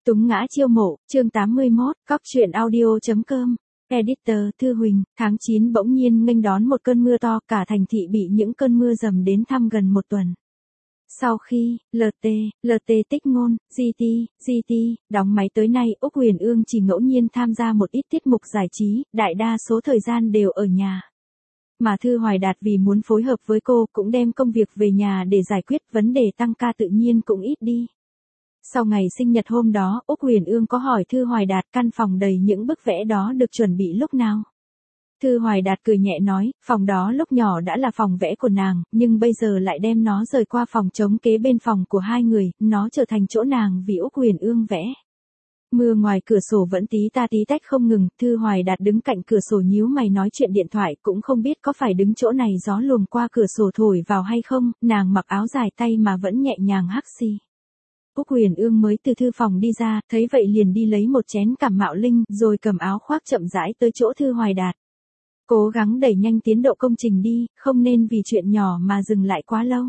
Túng ngã chiêu mộ, chương 81, cóc truyện audio.com. Editor Thư Huỳnh, tháng 9 bỗng nhiên nghênh đón một cơn mưa to, cả thành thị bị những cơn mưa dầm đến thăm gần một tuần. Sau khi, LT tích ngôn, GT, đóng máy tới nay, Úc Huyền Ương chỉ ngẫu nhiên tham gia một ít tiết mục giải trí, đại đa số thời gian đều ở nhà. Mà Thư Hoài Đạt vì muốn phối hợp với cô cũng đem công việc về nhà để giải quyết vấn đề tăng ca tự nhiên cũng ít đi. Sau ngày sinh nhật hôm đó, Úc Huyền Ương có hỏi Thư Hoài Đạt căn phòng đầy những bức vẽ đó được chuẩn bị lúc nào. Thư Hoài Đạt cười nhẹ nói, phòng đó lúc nhỏ đã là phòng vẽ của nàng, nhưng bây giờ lại đem nó rời qua phòng trống kế bên phòng của hai người, nó trở thành chỗ nàng vì Úc Huyền Ương vẽ. Mưa ngoài cửa sổ vẫn tí ta tí tách không ngừng, Thư Hoài Đạt đứng cạnh cửa sổ nhíu mày nói chuyện điện thoại, cũng không biết có phải đứng chỗ này gió luồng qua cửa sổ thổi vào hay không, nàng mặc áo dài tay mà vẫn nhẹ nhàng hắc xì. Úc Huyền Ương mới từ thư phòng đi ra, thấy vậy liền đi lấy một chén cảm mạo linh, rồi cầm áo khoác chậm rãi tới chỗ Thư Hoài Đạt. Cố gắng đẩy nhanh tiến độ công trình đi, không nên vì chuyện nhỏ mà dừng lại quá lâu.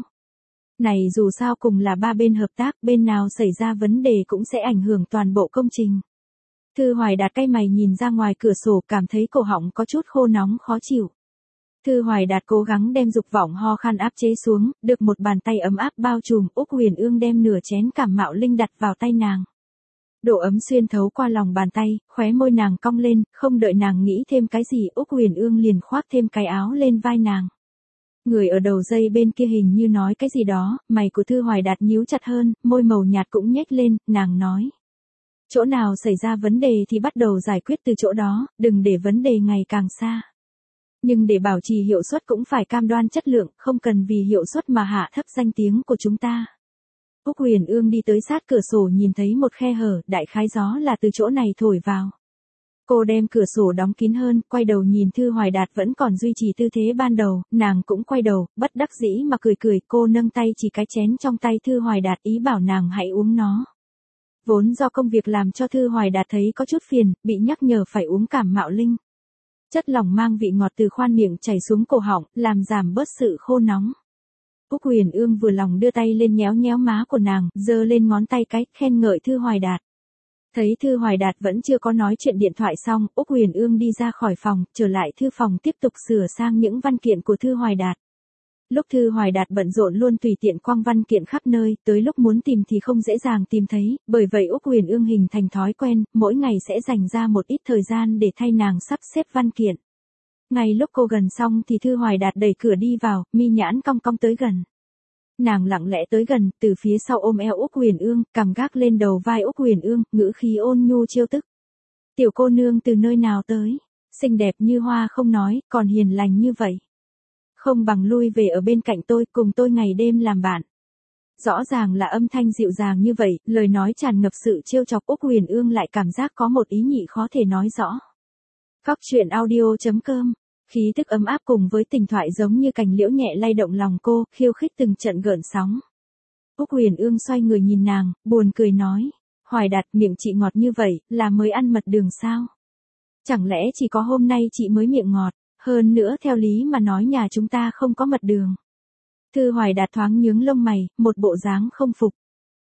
Này dù sao cùng là ba bên hợp tác, bên nào xảy ra vấn đề cũng sẽ ảnh hưởng toàn bộ công trình. Thư Hoài Đạt cay mày nhìn ra ngoài cửa sổ, cảm thấy cổ họng có chút khô nóng khó chịu. Thư Hoài Đạt cố gắng đem dục vọng ho khan áp chế xuống, được một bàn tay ấm áp bao trùm, Úc Huyền Ương đem nửa chén cảm mạo linh đặt vào tay nàng. Độ ấm xuyên thấu qua lòng bàn tay, khóe môi nàng cong lên, không đợi nàng nghĩ thêm cái gì, Úc Huyền Ương liền khoác thêm cái áo lên vai nàng. Người ở đầu dây bên kia hình như nói cái gì đó, mày của Thư Hoài Đạt nhíu chặt hơn, môi màu nhạt cũng nhếch lên, nàng nói. Chỗ nào xảy ra vấn đề thì bắt đầu giải quyết từ chỗ đó, đừng để vấn đề ngày càng xa. Nhưng để bảo trì hiệu suất cũng phải cam đoan chất lượng, không cần vì hiệu suất mà hạ thấp danh tiếng của chúng ta. Úc Huyền Ương đi tới sát cửa sổ nhìn thấy một khe hở, đại khái gió là từ chỗ này thổi vào. Cô đem cửa sổ đóng kín hơn, quay đầu nhìn Thư Hoài Đạt vẫn còn duy trì tư thế ban đầu, nàng cũng quay đầu, bất đắc dĩ mà cười, cô nâng tay chỉ cái chén trong tay Thư Hoài Đạt ý bảo nàng hãy uống nó. Vốn do công việc làm cho Thư Hoài Đạt thấy có chút phiền, bị nhắc nhở phải uống cảm mạo linh. Chất lỏng mang vị ngọt từ khoan miệng chảy xuống cổ họng, làm giảm bớt sự khô nóng. Úc Huyền Ương vừa lòng đưa tay lên nhéo nhéo má của nàng, giơ lên ngón tay cái, khen ngợi Thư Hoài Đạt. Thấy Thư Hoài Đạt vẫn chưa có nói chuyện điện thoại xong, Úc Huyền Ương đi ra khỏi phòng, trở lại thư phòng tiếp tục sửa sang những văn kiện của Thư Hoài Đạt. Lúc Thư Hoài Đạt bận rộn luôn tùy tiện quăng văn kiện khắp nơi, tới lúc muốn tìm thì không dễ dàng tìm thấy, bởi vậy Úc Huyền Ương hình thành thói quen, mỗi ngày sẽ dành ra một ít thời gian để thay nàng sắp xếp văn kiện. Ngay lúc cô gần xong thì Thư Hoài Đạt đẩy cửa đi vào, mi nhãn cong cong tới gần. Nàng lặng lẽ tới gần, từ phía sau ôm eo Úc Huyền Ương, cằm gác lên đầu vai Úc Huyền Ương, ngữ khí ôn nhu trêu tức. Tiểu cô nương từ nơi nào tới? Xinh đẹp như hoa không nói, còn hiền lành như vậy. Không bằng lui về ở bên cạnh tôi, cùng tôi ngày đêm làm bạn. Rõ ràng là âm thanh dịu dàng như vậy, lời nói tràn ngập sự trêu chọc, Úc Huyền Ương lại cảm giác có một ý nhị khó thể nói rõ. Cóc truyện audio.com. Khí tức ấm áp cùng với tình thoại giống như cành liễu nhẹ lay động lòng cô, khiêu khích từng trận gợn sóng. Úc Huyền Ương xoay người nhìn nàng, buồn cười nói. Hoài Đạt, miệng chị ngọt như vậy, là mới ăn mật đường sao? Chẳng lẽ chỉ có hôm nay chị mới miệng ngọt? Hơn nữa theo lý mà nói nhà chúng ta không có mật đường. Thư Hoài Đạt thoáng nhướng lông mày, một bộ dáng không phục.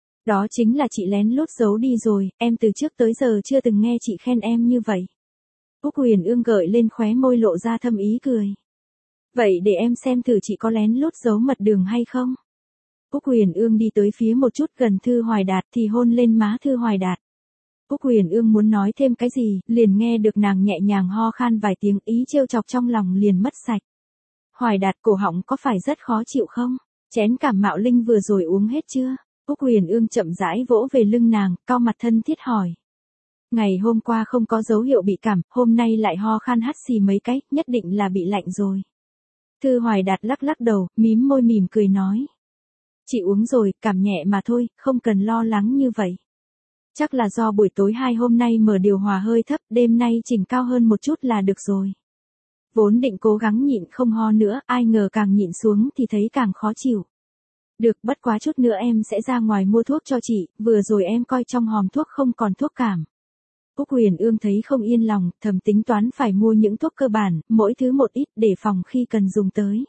Đó chính là chị lén lút giấu đi rồi, em từ trước tới giờ chưa từng nghe chị khen em như vậy. Úc Huyền Ương gợi lên khóe môi lộ ra thâm ý cười. Vậy để em xem thử chị có lén lút giấu mật đường hay không? Úc Huyền Ương đi tới phía một chút gần Thư Hoài Đạt thì hôn lên má Thư Hoài Đạt. Úc Huyền Ương muốn nói thêm cái gì, liền nghe được nàng nhẹ nhàng ho khan vài tiếng, ý trêu chọc trong lòng liền mất sạch. Hoài Đạt, cổ họng có phải rất khó chịu không? Chén cảm mạo linh vừa rồi uống hết chưa? Úc Huyền Ương chậm rãi vỗ về lưng nàng, cau mặt thân thiết hỏi. Ngày hôm qua không có dấu hiệu bị cảm, hôm nay lại ho khan hắt xì mấy cái, nhất định là bị lạnh rồi. Thư Hoài Đạt lắc lắc đầu, mím môi mỉm cười nói. Chị uống rồi, cảm nhẹ mà thôi, không cần lo lắng như vậy. Chắc là do buổi tối hôm nay mở điều hòa hơi thấp, đêm nay chỉnh cao hơn một chút là được rồi. Vốn định cố gắng nhịn không ho nữa, ai ngờ càng nhịn xuống thì thấy càng khó chịu. Được, bất quá chút nữa em sẽ ra ngoài mua thuốc cho chị, vừa rồi em coi trong hòm thuốc không còn thuốc cảm. Úc Huyền Ương thấy không yên lòng, thầm tính toán phải mua những thuốc cơ bản, mỗi thứ một ít để phòng khi cần dùng tới.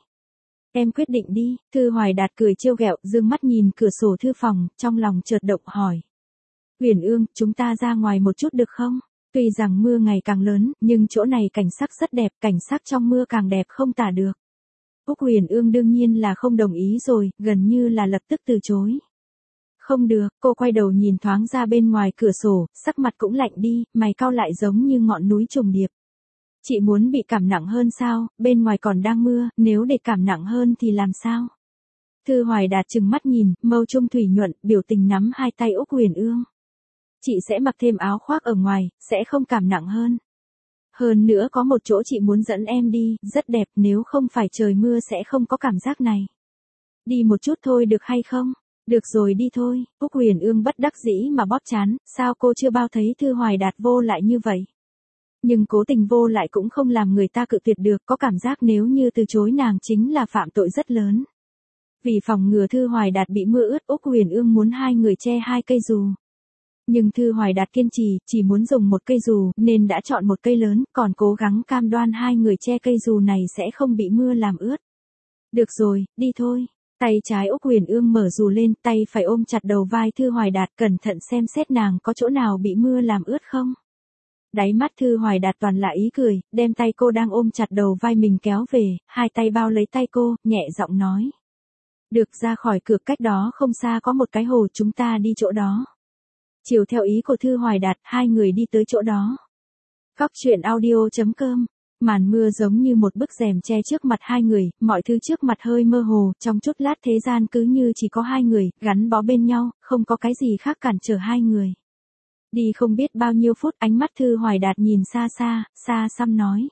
Em quyết định đi, Thư Hoài Đạt cười trêu ghẹo, dương mắt nhìn cửa sổ thư phòng, trong lòng chợt động hỏi. Huyền Ương, chúng ta ra ngoài một chút được không? Tuy rằng mưa ngày càng lớn, nhưng chỗ này cảnh sắc rất đẹp, cảnh sắc trong mưa càng đẹp không tả được. Úc Huyền Ương đương nhiên là không đồng ý rồi, gần như là lập tức từ chối. Không được, cô quay đầu nhìn thoáng ra bên ngoài cửa sổ, sắc mặt cũng lạnh đi, mày cau lại giống như ngọn núi trùng điệp. Chị muốn bị cảm nặng hơn sao, bên ngoài còn đang mưa, nếu để cảm nặng hơn thì làm sao? Thư Hoài Đạt trừng mắt nhìn, mâu trung thủy nhuận, biểu tình nắm hai tay Úc Huyền Ương. Chị sẽ mặc thêm áo khoác ở ngoài, sẽ không cảm nặng hơn. Hơn nữa có một chỗ chị muốn dẫn em đi, rất đẹp, nếu không phải trời mưa sẽ không có cảm giác này. Đi một chút thôi được hay không? Được rồi đi thôi, Úc Huyền Ương bất đắc dĩ mà bóp trán, sao cô chưa bao thấy Thư Hoài Đạt vô lại như vậy? Nhưng cố tình vô lại cũng không làm người ta cự tuyệt được, có cảm giác nếu như từ chối nàng chính là phạm tội rất lớn. Vì phòng ngừa Thư Hoài Đạt bị mưa ướt, Úc Huyền Ương muốn hai người che hai cây dù. Nhưng Thư Hoài Đạt kiên trì, chỉ muốn dùng một cây dù, nên đã chọn một cây lớn, còn cố gắng cam đoan hai người che cây dù này sẽ không bị mưa làm ướt. Được rồi, đi thôi. Tay trái Úc Huyền Ương mở dù lên, tay phải ôm chặt đầu vai Thư Hoài Đạt, cẩn thận xem xét nàng có chỗ nào bị mưa làm ướt không. Đáy mắt Thư Hoài Đạt toàn là ý cười, đem tay cô đang ôm chặt đầu vai mình kéo về, hai tay bao lấy tay cô, nhẹ giọng nói. Được, ra khỏi cửa cách đó không xa có một cái hồ, chúng ta đi chỗ đó. Chiều theo ý của Thư Hoài Đạt, hai người đi tới chỗ đó. Góc truyện audio.com. Màn mưa giống như một bức rèm che trước mặt hai người, mọi thứ trước mặt hơi mơ hồ, trong chút lát thế gian cứ như chỉ có hai người, gắn bó bên nhau, không có cái gì khác cản trở hai người. Đi không biết bao nhiêu phút, ánh mắt Thư Hoài Đạt nhìn xa xa, xa xăm nói.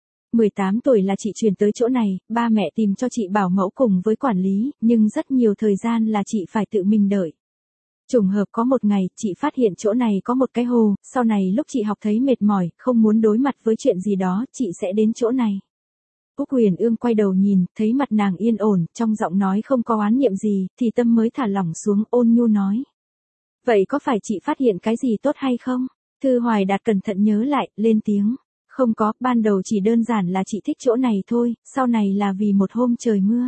18 tuổi là chị chuyển tới chỗ này, ba mẹ tìm cho chị bảo mẫu cùng với quản lý, nhưng rất nhiều thời gian là chị phải tự mình đợi. Trùng hợp có một ngày, chị phát hiện chỗ này có một cái hồ, sau này lúc chị học thấy mệt mỏi, không muốn đối mặt với chuyện gì đó, chị sẽ đến chỗ này. Úc Huyền Ương quay đầu nhìn, thấy mặt nàng yên ổn, trong giọng nói không có oán niệm gì, thì tâm mới thả lỏng xuống, ôn nhu nói. Vậy có phải chị phát hiện cái gì tốt hay không? Thư Hoài Đạt cẩn thận nhớ lại, lên tiếng. Không có, ban đầu chỉ đơn giản là chị thích chỗ này thôi, sau này là vì một hôm trời mưa.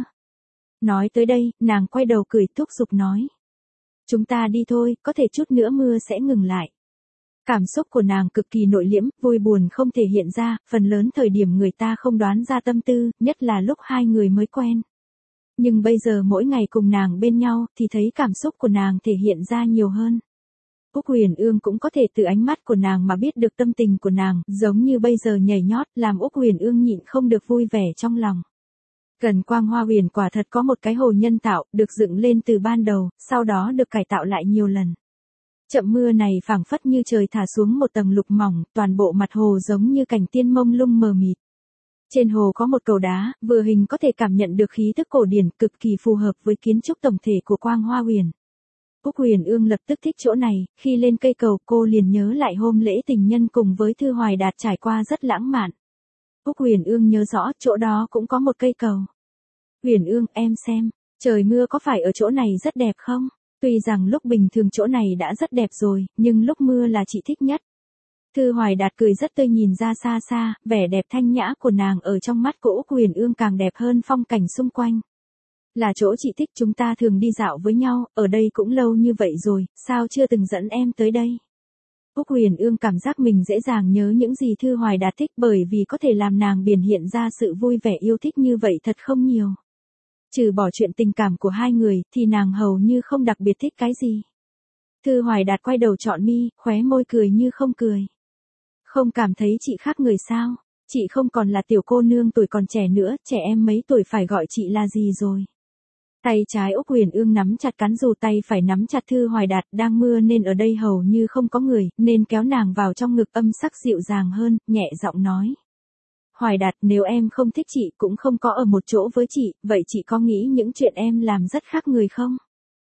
Nói tới đây, nàng quay đầu cười thúc giục nói. Chúng ta đi thôi, có thể chút nữa mưa sẽ ngừng lại. Cảm xúc của nàng cực kỳ nội liễm, vui buồn không thể hiện ra, phần lớn thời điểm người ta không đoán ra tâm tư, nhất là lúc hai người mới quen. Nhưng bây giờ mỗi ngày cùng nàng bên nhau, thì thấy cảm xúc của nàng thể hiện ra nhiều hơn. Úc Huyền Ương cũng có thể từ ánh mắt của nàng mà biết được tâm tình của nàng, giống như bây giờ nhảy nhót, làm Úc Huyền Ương nhịn không được vui vẻ trong lòng. Gần Quang Hoa Huyền quả thật có một cái hồ nhân tạo, được dựng lên từ ban đầu, sau đó được cải tạo lại nhiều lần. Chậm mưa này phảng phất như trời thả xuống một tầng lục mỏng, toàn bộ mặt hồ giống như cảnh tiên mông lung mờ mịt. Trên hồ có một cầu đá, vừa hình có thể cảm nhận được khí thức cổ điển, cực kỳ phù hợp với kiến trúc tổng thể của Quang Hoa Huyền. Úc Huyền Ương lập tức thích chỗ này, khi lên cây cầu cô liền nhớ lại hôm lễ tình nhân cùng với Thư Hoài Đạt trải qua rất lãng mạn. Úc Huyền Ương nhớ rõ chỗ đó cũng có một cây cầu. Huyền Ương, em xem, trời mưa có phải ở chỗ này rất đẹp không? Tuy rằng lúc bình thường chỗ này đã rất đẹp rồi, nhưng lúc mưa là chị thích nhất. Thư Hoài Đạt cười rất tươi nhìn ra xa xa, vẻ đẹp thanh nhã của nàng ở trong mắt của Úc Huyền Ương càng đẹp hơn phong cảnh xung quanh. Là chỗ chị thích, chúng ta thường đi dạo với nhau, ở đây cũng lâu như vậy rồi, sao chưa từng dẫn em tới đây? Úc Huyền Ương cảm giác mình dễ dàng nhớ những gì Thư Hoài Đạt thích bởi vì có thể làm nàng biểu hiện ra sự vui vẻ yêu thích như vậy thật không nhiều. Trừ bỏ chuyện tình cảm của hai người, thì nàng hầu như không đặc biệt thích cái gì. Thư Hoài Đạt quay đầu trọn mi, khóe môi cười như không cười. Không cảm thấy chị khác người sao? Chị không còn là tiểu cô nương tuổi còn trẻ nữa, trẻ em mấy tuổi phải gọi chị là gì rồi? Tay trái Úc Huyền Ương nắm chặt cán dù, tay phải nắm chặt Thư Hoài Đạt, đang mưa nên ở đây hầu như không có người, nên kéo nàng vào trong ngực, âm sắc dịu dàng hơn, nhẹ giọng nói. Hoài Đạt, nếu em không thích chị, cũng không có ở một chỗ với chị, vậy chị có nghĩ những chuyện em làm rất khác người không?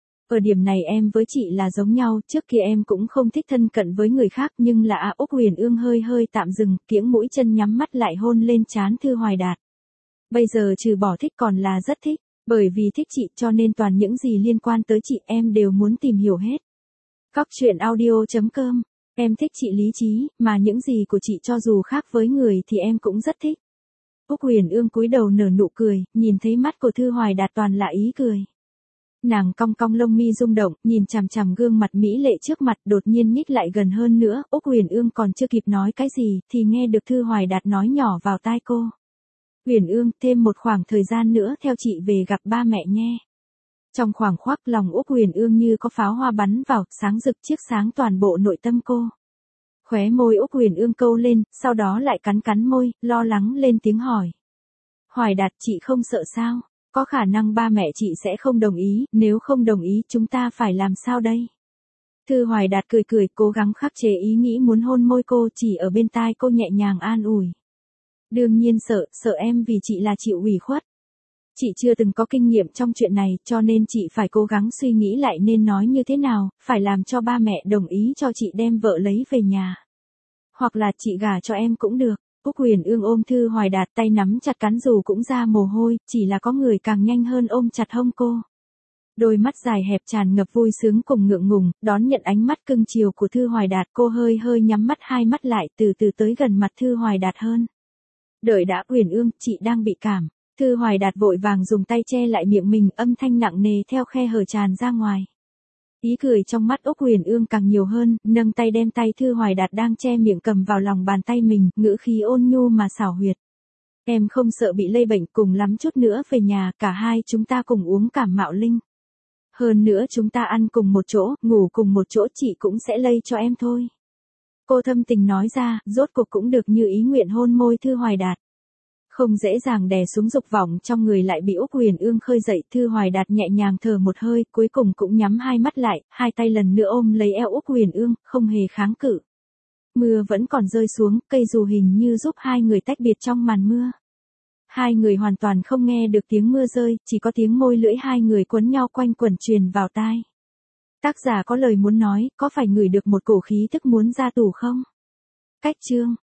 Ở điểm này em với chị là giống nhau, trước kia em cũng không thích thân cận với người khác, nhưng là Úc Huyền Ương hơi hơi tạm dừng, kiễng mũi chân nhắm mắt lại hôn lên trán Thư Hoài Đạt. Bây giờ trừ bỏ thích còn là rất thích, bởi vì thích chị cho nên toàn những gì liên quan tới chị em đều muốn tìm hiểu hết. Góc truyện audio.com. Em thích chị lý trí, mà những gì của chị cho dù khác với người thì em cũng rất thích. Úc Huyền Ương cúi đầu nở nụ cười, nhìn thấy mắt của Thư Hoài Đạt toàn là ý cười. Nàng cong cong lông mi rung động, nhìn chằm chằm gương mặt mỹ lệ trước mặt, đột nhiên nhích lại gần hơn nữa. Úc Huyền Ương còn chưa kịp nói cái gì, thì nghe được Thư Hoài Đạt nói nhỏ vào tai cô. Huyền Ương, thêm một khoảng thời gian nữa theo chị về gặp ba mẹ nhé. Trong khoảng khoác lòng Úc Huyền Ương như có pháo hoa bắn vào, sáng rực chiếc sáng toàn bộ nội tâm cô. Khóe môi Úc Huyền Ương câu lên, sau đó lại cắn cắn môi, lo lắng lên tiếng hỏi. Hoài Đạt, chị không sợ sao? Có khả năng ba mẹ chị sẽ không đồng ý, nếu không đồng ý chúng ta phải làm sao đây? Thư Hoài Đạt cười cười, cố gắng khắc chế ý nghĩ muốn hôn môi cô, chỉ ở bên tai cô nhẹ nhàng an ủi. Đương nhiên sợ em vì chị là chịu ủy khuất. Chị chưa từng có kinh nghiệm trong chuyện này, cho nên chị phải cố gắng suy nghĩ lại nên nói như thế nào, phải làm cho ba mẹ đồng ý cho chị đem vợ lấy về nhà. Hoặc là chị gả cho em cũng được. Úc Huyền Ương ôm Thư Hoài Đạt, tay nắm chặt cán dù cũng ra mồ hôi, chỉ là có người càng nhanh hơn ôm chặt hông cô. Đôi mắt dài hẹp tràn ngập vui sướng cùng ngượng ngùng, đón nhận ánh mắt cưng chiều của Thư Hoài Đạt, cô hơi nhắm mắt hai mắt lại, từ từ tới gần mặt Thư Hoài Đạt hơn. Đợi đã. Huyền Ương, chị đang bị cảm. Thư Hoài Đạt vội vàng dùng tay che lại miệng mình, âm thanh nặng nề theo khe hở tràn ra ngoài. Ý cười trong mắt Úc Huyền Ương càng nhiều hơn, nâng tay đem tay Thư Hoài Đạt đang che miệng cầm vào lòng bàn tay mình, ngữ khí ôn nhu mà xảo huyệt. Em không sợ bị lây bệnh, cùng lắm chút nữa về nhà, cả hai chúng ta cùng uống cảm mạo linh. Hơn nữa chúng ta ăn cùng một chỗ, ngủ cùng một chỗ, chị cũng sẽ lây cho em thôi. Cô thâm tình nói ra, rốt cuộc cũng được như ý nguyện hôn môi Thư Hoài Đạt. Không dễ dàng đè xuống dục vọng trong người lại bị Úc Huyền Ương khơi dậy. Thư Hoài Đạt nhẹ nhàng thở một hơi, cuối cùng cũng nhắm hai mắt lại, hai tay lần nữa ôm lấy eo Úc Huyền Ương, không hề kháng cự. Mưa vẫn còn rơi xuống, cây dù hình như giúp hai người tách biệt trong màn mưa. Hai người hoàn toàn không nghe được tiếng mưa rơi, chỉ có tiếng môi lưỡi hai người quấn nhau quanh quẩn truyền vào tai. Tác giả có lời muốn nói, có phải ngửi được một cổ khí thức muốn ra tù không? Cách chương